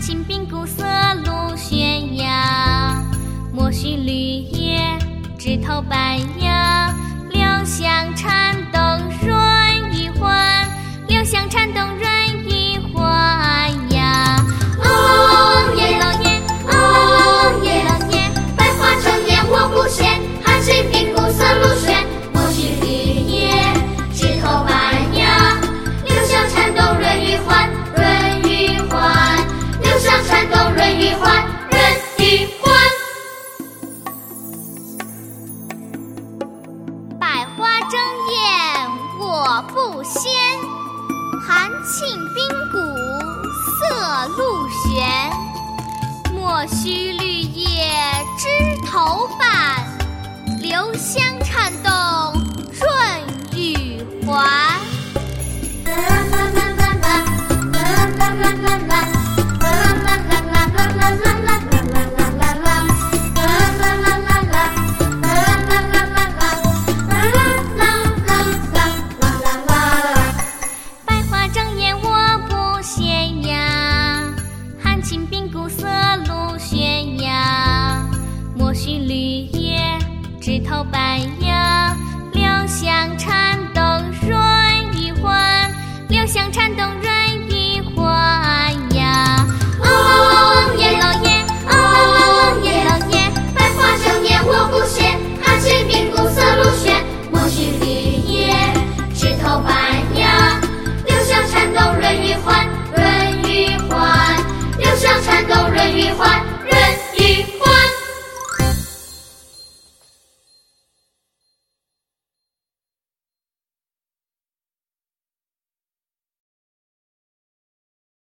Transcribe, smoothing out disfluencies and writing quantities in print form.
青滨古色路悬崖，莫须绿叶枝头白杨。柳香颤动润玉环，柳香颤动润玉环呀。 哦耶老耶，哦耶老耶，百花争艳我不嫌，含情并古色路悬，莫须绿叶枝头白杨。柳香颤动润玉环，润玉环，柳香颤动润玉环，润玉环。 百花争艳我不嫌，含庆滨古色路悬。莫须绿叶枝头瓣，柳香颤动润玉环。百花争艳我不嫌呀，含青滨古色路悬崖。莫须绿叶枝头白杨。